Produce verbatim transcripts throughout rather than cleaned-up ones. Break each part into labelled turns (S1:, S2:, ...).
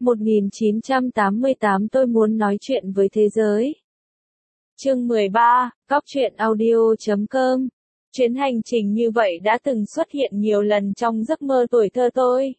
S1: một nghìn chín trăm tám mươi tám Tôi muốn nói chuyện với thế giới. Chương mười ba, Cóc truyện audio chấm com. Chuyến hành trình như vậy đã từng xuất hiện nhiều lần trong giấc mơ tuổi thơ tôi.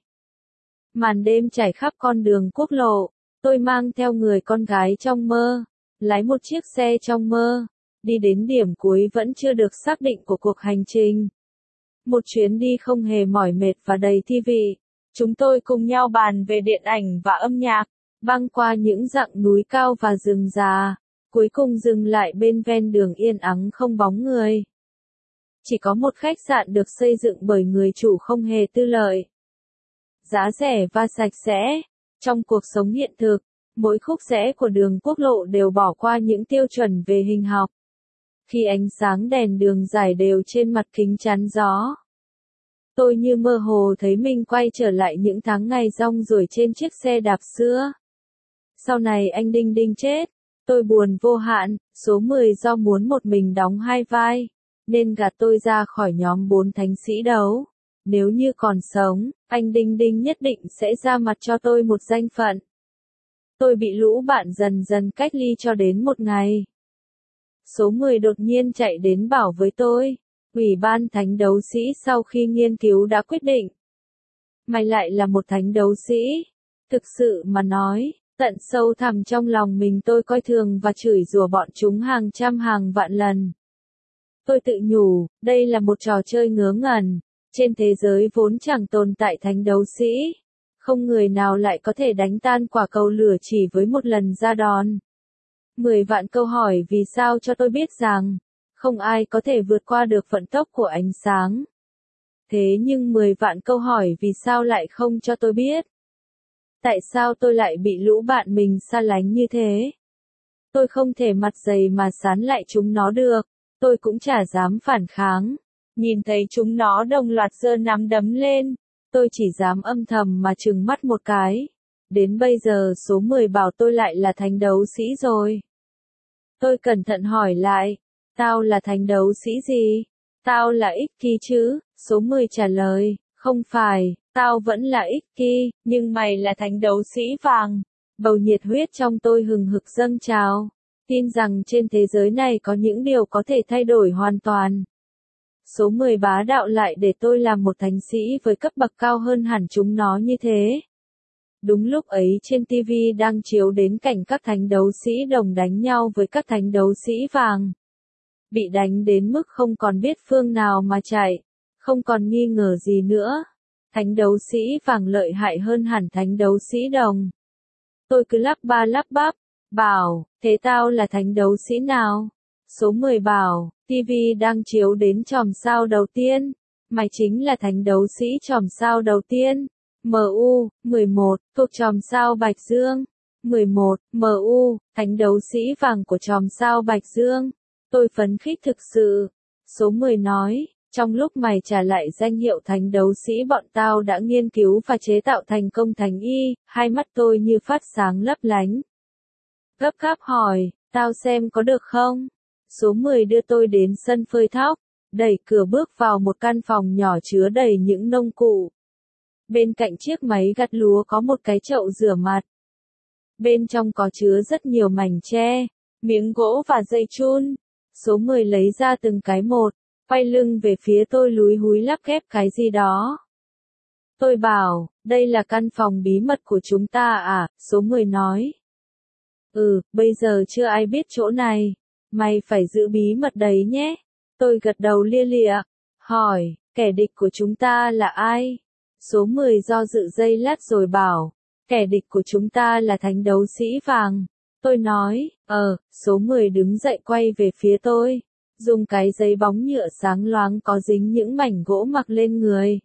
S1: Màn đêm trải khắp con đường quốc lộ, tôi mang theo người con gái trong mơ, lái một chiếc xe trong mơ, đi đến điểm cuối vẫn chưa được xác định của cuộc hành trình. Một chuyến đi không hề mỏi mệt và đầy thi vị. Chúng tôi cùng nhau bàn về điện ảnh và âm nhạc, băng qua những dặng núi cao và rừng già, cuối cùng dừng lại bên ven đường yên ắng không bóng người. Chỉ có một khách sạn được xây dựng bởi người chủ không hề tư lợi. Giá rẻ và sạch sẽ. Trong cuộc sống hiện thực, mỗi khúc rẽ của đường quốc lộ đều bỏ qua những tiêu chuẩn về hình học. Khi ánh sáng đèn đường rải đều trên mặt kính chắn gió, tôi như mơ hồ thấy mình quay trở lại những tháng ngày rong ruổi trên chiếc xe đạp xưa. Sau này anh Đinh Đinh chết, tôi buồn vô hạn, số mười do muốn một mình đóng hai vai, nên gạt tôi ra khỏi nhóm bốn thánh sĩ đấu. Nếu như còn sống, anh Đinh Đinh nhất định sẽ ra mặt cho tôi một danh phận. Tôi bị lũ bạn dần dần cách ly cho đến một ngày. Số mười đột nhiên chạy đến bảo với tôi, Ủy ban thánh đấu sĩ sau khi nghiên cứu đã quyết định. Mày lại là một thánh đấu sĩ. Thực sự mà nói, tận sâu thẳm trong lòng mình tôi coi thường và chửi rủa bọn chúng hàng trăm hàng vạn lần. Tôi tự nhủ, đây là một trò chơi ngớ ngẩn. Trên thế giới vốn chẳng tồn tại thánh đấu sĩ. Không người nào lại có thể đánh tan quả cầu lửa chỉ với một lần ra đòn. Mười vạn câu hỏi vì sao cho tôi biết rằng, không ai có thể vượt qua được vận tốc của ánh sáng. Thế nhưng mười vạn câu hỏi vì sao lại không cho tôi biết. Tại sao tôi lại bị lũ bạn mình xa lánh như thế? Tôi không thể mặt dày mà sán lại chúng nó được, tôi cũng chả dám phản kháng. Nhìn thấy chúng nó đồng loạt giơ nắm đấm lên, tôi chỉ dám âm thầm mà trừng mắt một cái. Đến bây giờ số mười bảo tôi lại là thánh đấu sĩ rồi. Tôi cẩn thận hỏi lại, tao là thánh đấu sĩ gì? Tao là ích kỷ chứ? Số mười trả lời, không phải, tao vẫn là ích kỷ, nhưng mày là thánh đấu sĩ vàng. Bầu nhiệt huyết trong tôi hừng hực dâng trào, tin rằng trên thế giới này có những điều có thể thay đổi hoàn toàn. Số mười bá đạo lại để tôi làm một thánh sĩ với cấp bậc cao hơn hẳn chúng nó như thế. Đúng lúc ấy trên ti vi đang chiếu đến cảnh các thánh đấu sĩ đồng đánh nhau với các thánh đấu sĩ vàng. Bị đánh đến mức không còn biết phương nào mà chạy, không còn nghi ngờ gì nữa. Thánh đấu sĩ vàng lợi hại hơn hẳn thánh đấu sĩ đồng. Tôi cứ lắp ba lắp bắp, bảo, thế tao là thánh đấu sĩ nào? Số mười bảo, ti vi đang chiếu đến chòm sao đầu tiên. Mày chính là thánh đấu sĩ chòm sao đầu tiên. em u, mười một, thuộc chòm sao Bạch Dương. mười một, em u, thánh đấu sĩ vàng của chòm sao Bạch Dương. Tôi phấn khích thực sự. Số mười nói, trong lúc mày trả lại danh hiệu thánh đấu sĩ bọn tao đã nghiên cứu và chế tạo thành công thánh y, hai mắt tôi như phát sáng lấp lánh. Gấp gáp hỏi, tao xem có được không? Số mười đưa tôi đến sân phơi thóc, đẩy cửa bước vào một căn phòng nhỏ chứa đầy những nông cụ. Bên cạnh chiếc máy gặt lúa có một cái chậu rửa mặt. Bên trong có chứa rất nhiều mảnh tre, miếng gỗ và dây chun. Số mười lấy ra từng cái một, quay lưng về phía tôi lúi húi lắp ghép cái gì đó. Tôi bảo, đây là căn phòng bí mật của chúng ta à? Số mười nói. Ừ, bây giờ chưa ai biết chỗ này. Mày phải giữ bí mật đấy nhé. Tôi gật đầu lia lịa. Hỏi, kẻ địch của chúng ta là ai? Số mười do dự giây lát rồi bảo, kẻ địch của chúng ta là thánh đấu sĩ vàng. Tôi nói, ờ, số mười đứng dậy quay về phía tôi, dùng cái giấy bóng nhựa sáng loáng có dính những mảnh gỗ mặc lên người.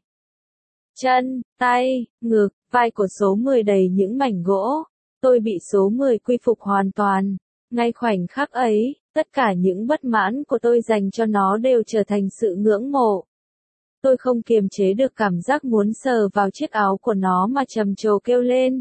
S1: Chân, tay, ngực, vai của số mười đầy những mảnh gỗ. Tôi bị số mười quy phục hoàn toàn. Ngay khoảnh khắc ấy, tất cả những bất mãn của tôi dành cho nó đều trở thành sự ngưỡng mộ. Tôi không kiềm chế được cảm giác muốn sờ vào chiếc áo của nó mà trầm trồ kêu lên.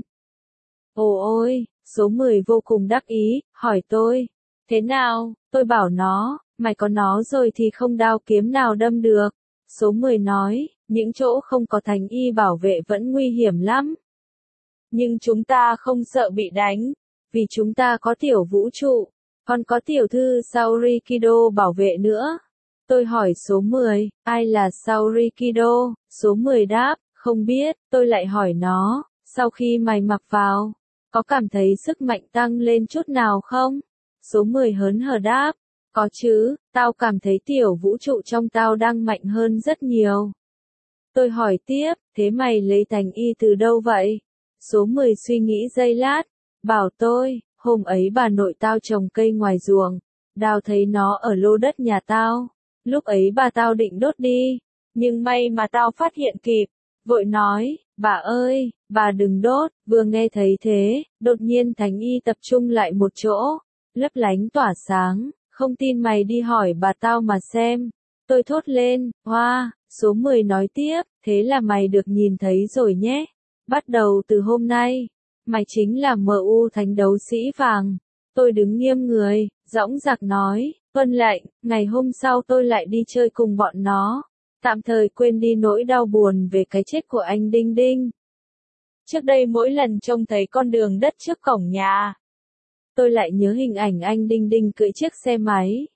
S1: Ồ ôi, số mười vô cùng đắc ý, hỏi tôi. Thế nào? Tôi bảo nó, mày có nó rồi thì không đao kiếm nào đâm được. Số mười nói, những chỗ không có thánh y bảo vệ vẫn nguy hiểm lắm. Nhưng chúng ta không sợ bị đánh, vì chúng ta có tiểu vũ trụ, còn có tiểu thư Saurikido bảo vệ nữa. Tôi hỏi số mười, ai là Saurikido? Số mười đáp, không biết. Tôi lại hỏi nó, sau khi mày mặc vào, có cảm thấy sức mạnh tăng lên chút nào không? Số mười hớn hở đáp, có chứ, tao cảm thấy tiểu vũ trụ trong tao đang mạnh hơn rất nhiều. Tôi hỏi tiếp, thế mày lấy thành y từ đâu vậy? Số mười suy nghĩ giây lát, bảo tôi, hôm ấy bà nội tao trồng cây ngoài ruộng, đào thấy nó ở lô đất nhà tao. Lúc ấy bà tao định đốt đi, nhưng may mà tao phát hiện kịp, vội nói, bà ơi, bà đừng đốt. Vừa nghe thấy thế, đột nhiên thành y tập trung lại một chỗ, lấp lánh tỏa sáng, không tin mày đi hỏi bà tao mà xem. Tôi thốt lên, hoa, số mười nói tiếp, thế là mày được nhìn thấy rồi nhé. Bắt đầu từ hôm nay, mày chính là em u thánh đấu sĩ vàng. Tôi đứng nghiêm người, dõng dạc nói, vâng lệnh. Ngày hôm sau tôi lại đi chơi cùng bọn nó, tạm thời quên đi nỗi đau buồn về cái chết của anh Đinh Đinh. Trước đây mỗi lần trông thấy con đường đất trước cổng nhà, tôi lại nhớ hình ảnh anh Đinh Đinh cưỡi chiếc xe máy.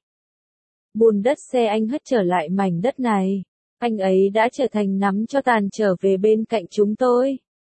S1: Bùn đất xe anh hất trở lại mảnh đất này, anh ấy đã trở thành nắm cho tàn trở về bên cạnh chúng tôi.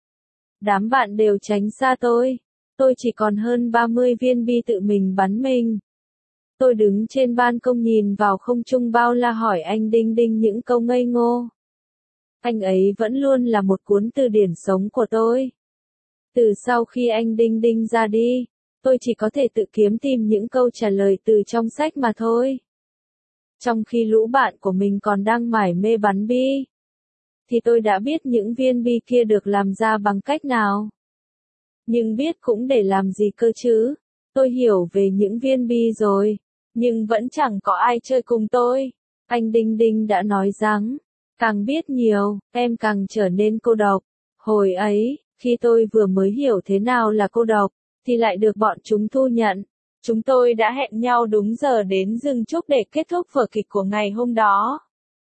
S1: Đám bạn đều tránh xa tôi, tôi chỉ còn hơn ba mươi viên bi tự mình bắn mình. Tôi đứng trên ban công nhìn vào không trung bao la hỏi anh Đinh Đinh những câu ngây ngô. Anh ấy vẫn luôn là một cuốn từ điển sống của tôi. Từ sau khi anh Đinh Đinh ra đi, tôi chỉ có thể tự kiếm tìm những câu trả lời từ trong sách mà thôi. Trong khi lũ bạn của mình còn đang mải mê bắn bi, thì tôi đã biết những viên bi kia được làm ra bằng cách nào. Nhưng biết cũng để làm gì cơ chứ? Tôi hiểu về những viên bi rồi, nhưng vẫn chẳng có ai chơi cùng tôi. Anh Đinh Đinh đã nói rằng, càng biết nhiều, em càng trở nên cô độc. Hồi ấy, khi tôi vừa mới hiểu thế nào là cô độc, thì lại được bọn chúng thu nhận. Chúng tôi đã hẹn nhau đúng giờ đến rừng trúc để kết thúc vở kịch của ngày hôm đó.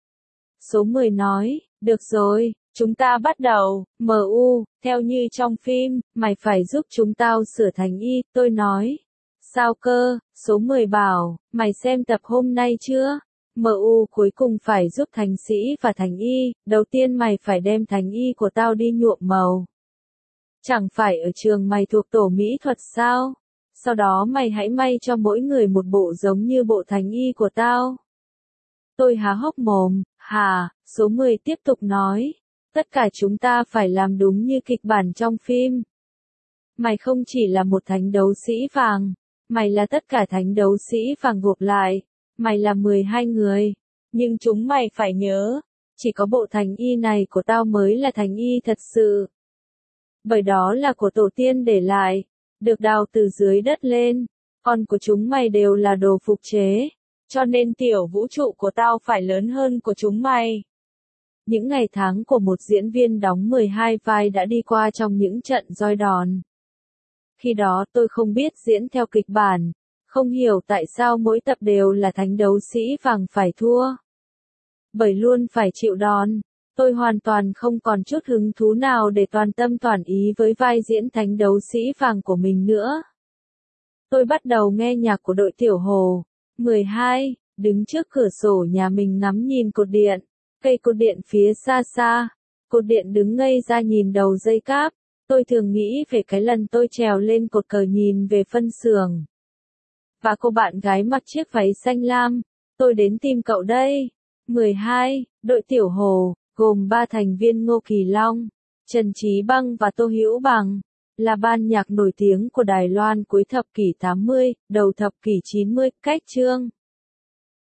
S1: Số mười nói, được rồi, chúng ta bắt đầu. em u, theo như trong phim, mày phải giúp chúng tao sửa thành y. Tôi nói, sao cơ? Số mười bảo, mày xem tập hôm nay chưa? em u cuối cùng phải giúp thành sĩ và thành y. Đầu tiên mày phải đem thành y của tao đi nhuộm màu. Chẳng phải ở trường mày thuộc tổ mỹ thuật sao? Sau đó mày hãy may cho mỗi người một bộ giống như bộ thành y của tao. Tôi há hốc mồm, hà, số mười tiếp tục nói, tất cả chúng ta phải làm đúng như kịch bản trong phim. Mày không chỉ là một thánh đấu sĩ vàng, mày là tất cả thánh đấu sĩ vàng gộp lại, mày là mười hai người, nhưng chúng mày phải nhớ, chỉ có bộ thành y này của tao mới là thành y thật sự. Bởi đó là của tổ tiên để lại, được đào từ dưới đất lên, còn của chúng mày đều là đồ phục chế, cho nên tiểu vũ trụ của tao phải lớn hơn của chúng mày. Những ngày tháng của một diễn viên đóng mười hai vai đã đi qua trong những trận roi đòn. Khi đó tôi không biết diễn theo kịch bản, không hiểu tại sao mỗi tập đều là thánh đấu sĩ vàng phải thua. Bởi luôn phải chịu đòn, tôi hoàn toàn không còn chút hứng thú nào để toàn tâm toàn ý với vai diễn thánh đấu sĩ vàng của mình nữa. Tôi bắt đầu nghe nhạc của đội Tiểu Hồ. mười hai, đứng trước cửa sổ nhà mình ngắm nhìn cột điện, cây cột điện phía xa xa, cột điện đứng ngây ra nhìn đầu dây cáp. Tôi thường nghĩ về cái lần tôi trèo lên cột cờ nhìn về phân xưởng. Và cô bạn gái mặc chiếc váy xanh lam, tôi đến tìm cậu đây. mười hai, đội Tiểu Hồ, gồm ba thành viên Ngô Kỳ Long, Trần Trí Băng và Tô Hữu Bằng, là ban nhạc nổi tiếng của Đài Loan cuối thập kỷ tám mươi, đầu thập kỷ chín mươi, cách chương.